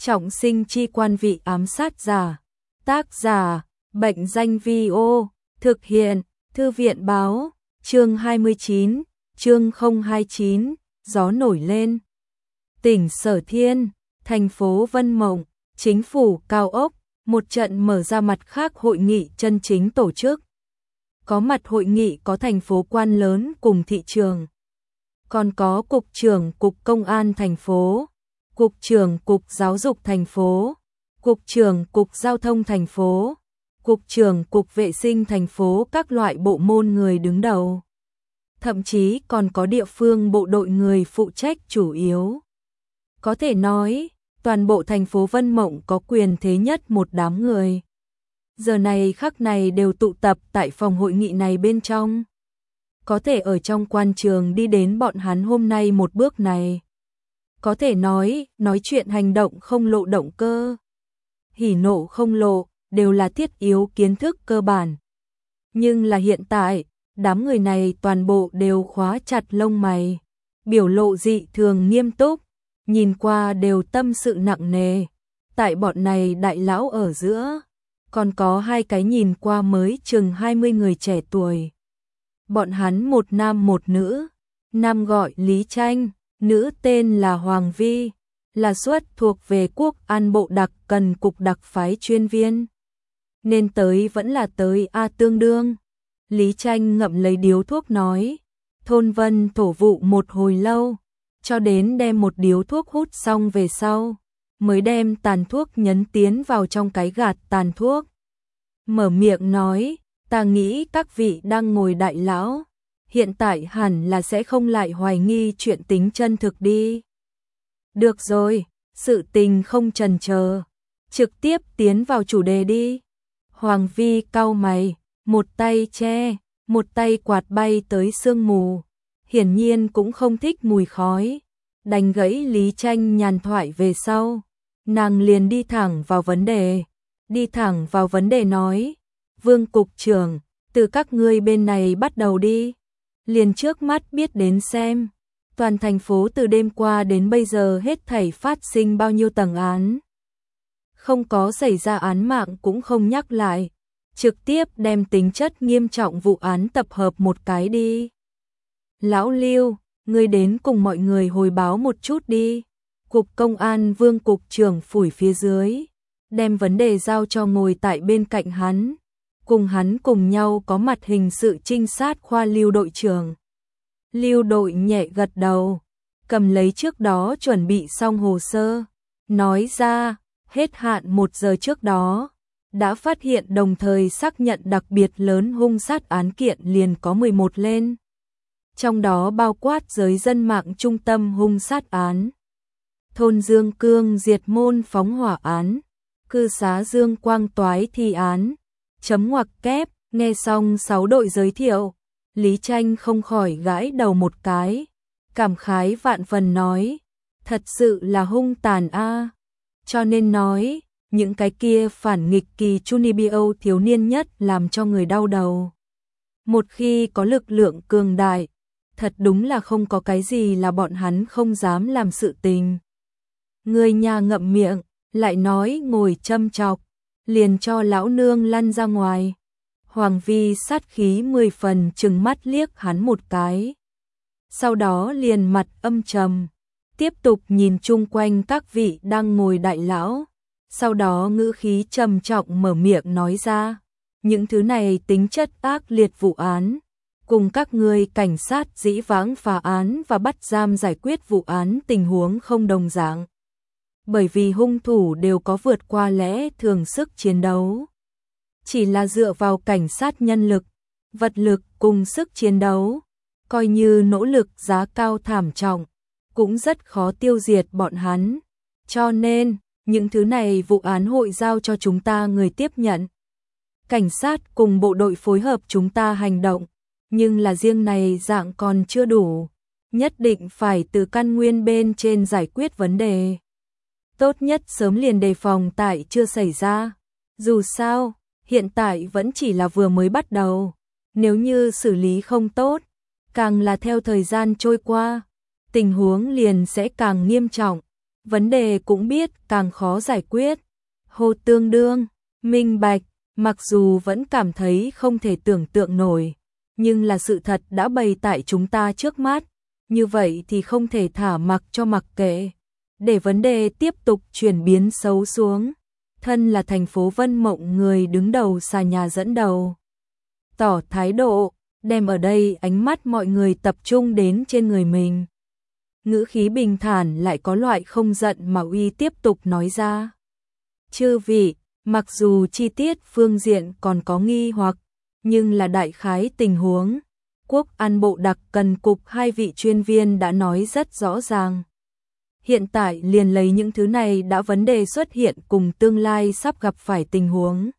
Trọng sinh chi quan vị ám sát giả. Tác giả, Bệnh danh Vi-ô, thực hiện, Thư viện báo, chương 29, chương 029, gió nổi lên. Tỉnh Sở Thiên, thành phố Vân Mộng, chính phủ cao ốc, một trận mở ra mặt khác hội nghị chân chính tổ chức. Có mặt hội nghị có thành phố quan lớn cùng thị trường. Còn có cục trưởng cục công an thành phố, cục trưởng cục giáo dục thành phố, cục trưởng cục giao thông thành phố, cục trưởng cục vệ sinh thành phố, các loại bộ môn người đứng đầu. Thậm chí còn có địa phương bộ đội người phụ trách chủ yếu. Có thể nói, toàn bộ thành phố Vân Mộng có quyền thế nhất một đám người. Giờ này khắc này đều tụ tập tại phòng hội nghị này bên trong. Có thể ở trong quan trường đi đến bọn hắn hôm nay một bước này. Có thể nói chuyện hành động không lộ động cơ. Hỉ nộ không lộ, đều là thiết yếu kiến thức cơ bản. Nhưng là hiện tại, đám người này toàn bộ đều khóa chặt lông mày. Biểu lộ dị thường nghiêm túc, nhìn qua đều tâm sự nặng nề. Tại bọn này đại lão ở giữa, còn có hai cái nhìn qua mới chừng 20 người trẻ tuổi. Bọn hắn một nam một nữ, nam gọi Lý Tranh, nữ tên là Hoàng Vi, là xuất thuộc về Quốc an bộ đặc cần cục đặc phái chuyên viên. Nên tới vẫn là tới a tương đương. Lý Tranh ngậm lấy điếu thuốc nói, thôn Vân thổ vụ một hồi lâu, cho đến đem một điếu thuốc hút xong về sau, mới đem tàn thuốc nhấn tiến vào trong cái gạt tàn thuốc. Mở miệng nói, ta nghĩ các vị đang ngồi đại lão, hiện tại hẳn là sẽ không lại hoài nghi chuyện tính chân thực đi. Được rồi, sự tình không chần chờ, trực tiếp tiến vào chủ đề đi. Hoàng Vi cau mày, một tay che, một tay quạt bay tới sương mù, hiển nhiên cũng không thích mùi khói. Đành gãy Lý Tranh nhàn thoại về sau, nàng liền đi thẳng vào vấn đề nói, Vương cục trưởng, từ các ngươi bên này bắt đầu đi. Liền trước mắt biết đến xem, toàn thành phố từ đêm qua đến bây giờ hết thảy phát sinh bao nhiêu tầng án. Không có xảy ra án mạng cũng không nhắc lại, trực tiếp đem tính chất nghiêm trọng vụ án tập hợp một cái đi. Lão Lưu, ngươi đến cùng mọi người hồi báo một chút đi. Cục công an Vương cục trưởng phủi phía dưới, đem vấn đề giao cho ngồi tại bên cạnh hắn. Cùng hắn cùng nhau có mặt hình sự trinh sát khoa Lưu đội trưởng. Lưu đội nhẹ gật đầu, cầm lấy trước đó chuẩn bị xong hồ sơ, nói ra, hết hạn 1 giờ trước đó, đã phát hiện đồng thời xác nhận đặc biệt lớn hung sát án kiện liền có 11 lên. Trong đó bao quát giới dân mạng trung tâm hung sát án, thôn Dương Cương diệt môn phóng hỏa án, cư xá Dương Quang toái thi án. Chấm ngoặc kép, nghe xong 6 đội giới thiệu, Lý Tranh không khỏi gãi đầu một cái, cảm khái vạn phần nói, thật sự là hung tàn a. Cho nên nói, những cái kia phản nghịch kỳ Chunibyo thiếu niên nhất làm cho người đau đầu. Một khi có lực lượng cường đại, thật đúng là không có cái gì là bọn hắn không dám làm sự tình. Người nhà ngậm miệng, lại nói ngồi châm chọc, liền cho lão nương lăn ra ngoài. Hoàng Vi sát khí 10 phần trừng mắt liếc hắn một cái. Sau đó liền mặt âm trầm, tiếp tục nhìn chung quanh các vị đang ngồi đại lão. Sau đó ngữ khí trầm trọng mở miệng nói ra, những thứ này tính chất ác liệt vụ án, cùng các ngươi cảnh sát dĩ vãng phá án và bắt giam giải quyết vụ án tình huống không đồng dạng. Bởi vì hung thủ đều có vượt qua lẽ thường sức chiến đấu. Chỉ là dựa vào cảnh sát nhân lực, vật lực cùng sức chiến đấu, coi như nỗ lực giá cao thảm trọng, cũng rất khó tiêu diệt bọn hắn. Cho nên, những thứ này vụ án hội giao cho chúng ta người tiếp nhận. Cảnh sát cùng bộ đội phối hợp chúng ta hành động, nhưng là riêng này dạng còn chưa đủ. Nhất định phải từ căn nguyên bên trên giải quyết vấn đề. Tốt nhất sớm liền đề phòng tại chưa xảy ra. Dù sao, hiện tại vẫn chỉ là vừa mới bắt đầu. Nếu như xử lý không tốt, càng là theo thời gian trôi qua, tình huống liền sẽ càng nghiêm trọng. vấn đề cũng biết càng khó giải quyết. Hồ tương đương, minh bạch, mặc dù vẫn cảm thấy không thể tưởng tượng nổi, nhưng là sự thật đã bày tại chúng ta trước mắt, như vậy thì không thể thả mặc cho mặc kệ, để vấn đề tiếp tục chuyển biến xấu xuống. Thân là thành phố Vân Mộng người đứng đầu Xà Nhà dẫn đầu, tỏ thái độ, đem ở đây ánh mắt mọi người tập trung đến trên người mình. Ngữ khí bình thản lại có loại không giận mà uy tiếp tục nói ra. Chư vị, mặc dù chi tiết phương diện còn có nghi hoặc, nhưng là đại khái tình huống, Quốc an bộ đặc cần cục 2 vị chuyên viên đã nói rất rõ ràng. Hiện tại liền lấy những thứ này đã vấn đề xuất hiện cùng tương lai sắp gặp phải tình huống.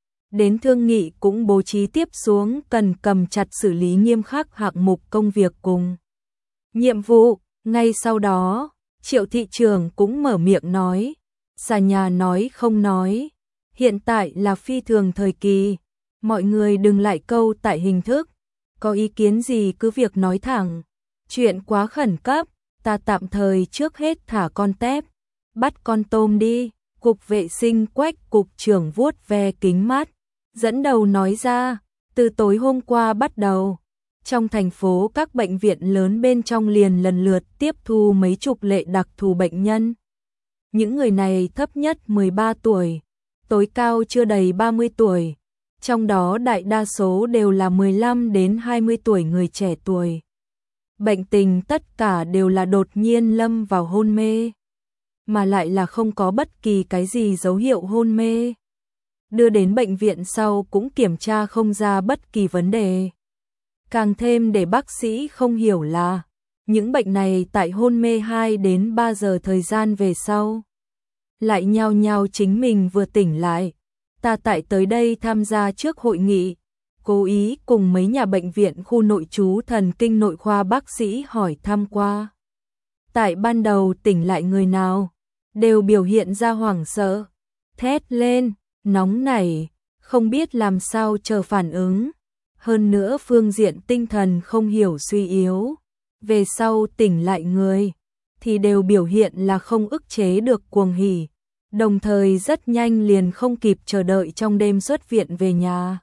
Đến thương nghị cũng bố trí tiếp xuống cần cầm chặt xử lý nghiêm khắc hạng mục công việc cùng nhiệm vụ. Ngay sau đó, Triệu thị trưởng cũng mở miệng nói, Xà Nhà nói không nói, hiện tại là phi thường thời kỳ, mọi người đừng lại câu tại hình thức, có ý kiến gì cứ việc nói thẳng, chuyện quá khẩn cấp, ta tạm thời trước hết thả con tép, bắt con tôm đi. Cục vệ sinh Quách cục trưởng vuốt ve kính mắt, dẫn đầu nói ra, từ tối hôm qua bắt đầu, trong thành phố các bệnh viện lớn bên trong liền lần lượt tiếp thu mấy chục lệ đặc thù bệnh nhân. Những người này thấp nhất 13 tuổi, tối cao chưa đầy 30 tuổi, trong đó đại đa số đều là 15 đến 20 tuổi người trẻ tuổi. Bệnh tình tất cả đều là đột nhiên lâm vào hôn mê, mà lại là không có bất kỳ cái gì dấu hiệu hôn mê. Đưa đến bệnh viện sau cũng kiểm tra không ra bất kỳ vấn đề. Càng thêm để bác sĩ không hiểu là, những bệnh này tại hôn mê 2 đến 3 giờ thời gian về sau, lại nhao nhao chính mình vừa tỉnh lại. Ta tại tới đây tham gia trước hội nghị, cố ý cùng mấy nhà bệnh viện khu nội trú thần kinh nội khoa bác sĩ hỏi thăm qua. Tại ban đầu tỉnh lại người nào, đều biểu hiện ra hoảng sợ, thét lên, nóng nảy, không biết làm sao chờ phản ứng. Hơn nữa phương diện tinh thần không hiểu suy yếu. Về sau tỉnh lại người, thì đều biểu hiện là không ức chế được cuồng hỉ. Đồng thời rất nhanh liền không kịp chờ đợi trong đêm xuất viện về nhà.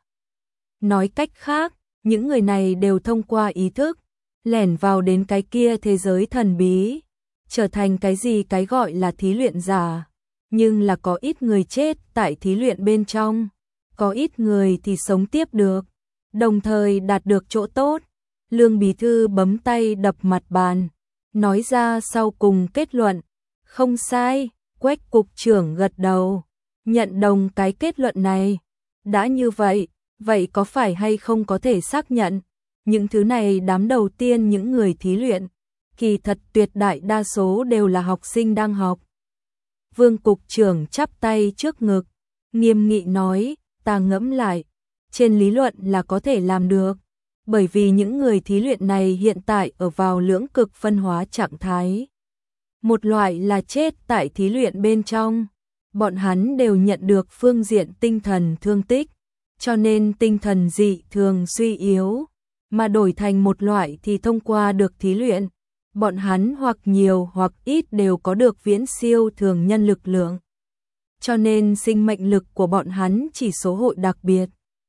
Nói cách khác, những người này đều thông qua ý thức, lẻn vào đến cái kia thế giới thần bí, trở thành cái gì cái gọi là thí luyện giả. Nhưng là có ít người chết tại thí luyện bên trong, có ít người thì sống tiếp được, đồng thời đạt được chỗ tốt. Lương bí thư bấm tay đập mặt bàn, nói ra sau cùng kết luận, không sai. Quách cục trưởng gật đầu, nhận đồng cái kết luận này. Đã như vậy, vậy có phải hay không có thể xác nhận, những thứ này đám đầu tiên những người thí luyện, kỳ thật tuyệt đại đa số đều là học sinh đang học. Vương cục trưởng chắp tay trước ngực, nghiêm nghị nói, ta ngẫm lại, trên lý luận là có thể làm được, bởi vì những người thí luyện này hiện tại ở vào lưỡng cực phân hóa trạng thái. Một loại là chết tại thí luyện bên trong, bọn hắn đều nhận được phương diện tinh thần thương tích, cho nên tinh thần dị thường suy yếu, mà đổi thành một loại thì thông qua được thí luyện, bọn hắn hoặc nhiều hoặc ít đều có được viễn siêu thường nhân lực lượng. Cho nên sinh mệnh lực của bọn hắn chỉ số hội đặc biệt.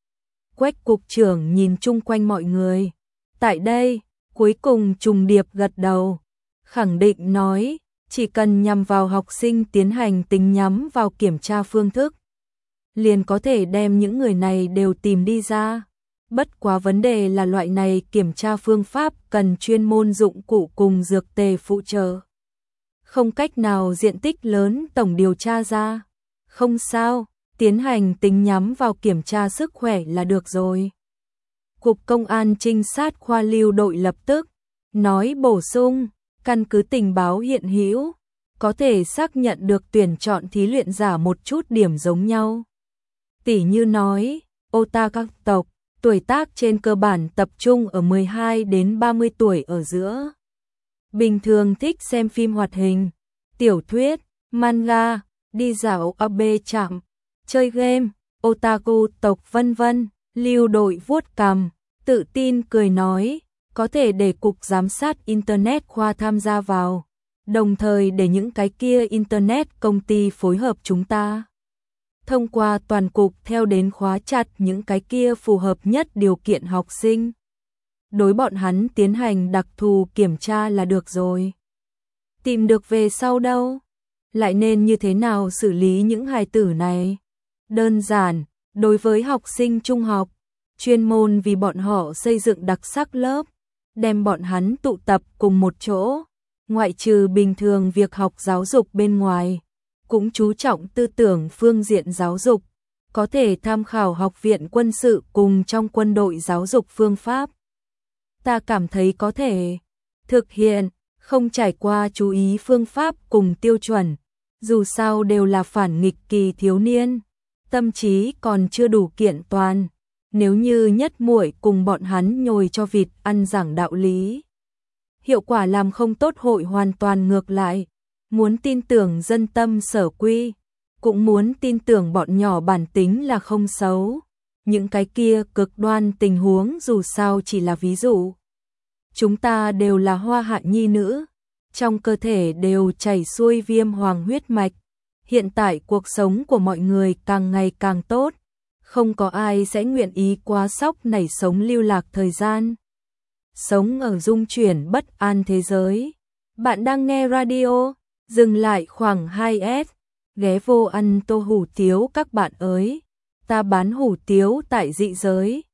Quách cục trưởng nhìn chung quanh mọi người, tại đây, cuối cùng trùng điệp gật đầu, khẳng định nói, chỉ cần nhằm vào học sinh tiến hành tính nhắm vào kiểm tra phương thức, liền có thể đem những người này đều tìm đi ra. Bất quá vấn đề là loại này kiểm tra phương pháp cần chuyên môn dụng cụ cùng dược tề phụ trợ. Không cách nào diện tích lớn tổng điều tra ra. Không sao, tiến hành tính nhắm vào kiểm tra sức khỏe là được rồi. Cục Công an trinh sát khoa lưu đội lập tức nói bổ sung, căn cứ tình báo hiện hữu, có thể xác nhận được tuyển chọn thí luyện giả một chút điểm giống nhau. Tỉ như nói, otaku tộc, tuổi tác trên cơ bản tập trung ở 12 đến 30 tuổi ở giữa. Bình thường thích xem phim hoạt hình, tiểu thuyết, manga, đi dạo ở bê trạm, chơi game, otaku tộc vân vân. Lưu đội vuốt cằm, tự tin cười nói, có thể để cục giám sát Internet khoa tham gia vào, đồng thời để những cái kia internet công ty phối hợp chúng ta. Thông qua toàn cục theo đến khóa chặt những cái kia phù hợp nhất điều kiện học sinh. Đối bọn hắn tiến hành đặc thù kiểm tra là được rồi. Tìm được về sau đâu? Lại nên như thế nào xử lý những hài tử này? Đơn giản, đối với học sinh trung học, chuyên môn vì bọn họ xây dựng đặc sắc lớp, đem bọn hắn tụ tập cùng một chỗ, ngoại trừ bình thường việc học giáo dục bên ngoài, cũng chú trọng tư tưởng phương diện giáo dục, có thể tham khảo học viện quân sự cùng trong quân đội giáo dục phương pháp. Ta cảm thấy có thể thực hiện, không trải qua chú ý phương pháp cùng tiêu chuẩn, dù sao đều là phản nghịch kỳ thiếu niên, tâm trí còn chưa đủ kiện toàn, nếu như nhất muội cùng bọn hắn nhồi cho vịt ăn giảng đạo lý. Hiệu quả làm không tốt hội hoàn toàn ngược lại, muốn tin tưởng dân tâm sở quy, cũng muốn tin tưởng bọn nhỏ bản tính là không xấu. Những cái kia cực đoan tình huống dù sao chỉ là ví dụ. Chúng ta đều là hoa hạ nhi nữ, trong cơ thể đều chảy xuôi viêm hoàng huyết mạch. Hiện tại cuộc sống của mọi người càng ngày càng tốt, không có ai sẽ nguyện ý quá sốc nảy sống lưu lạc thời gian. Sống ở dung chuyển bất an thế giới. Bạn đang nghe radio, dừng lại khoảng 2S, ghé vô ăn tô hủ tiếu các bạn ơi. Ta bán hủ tiếu tại dị giới.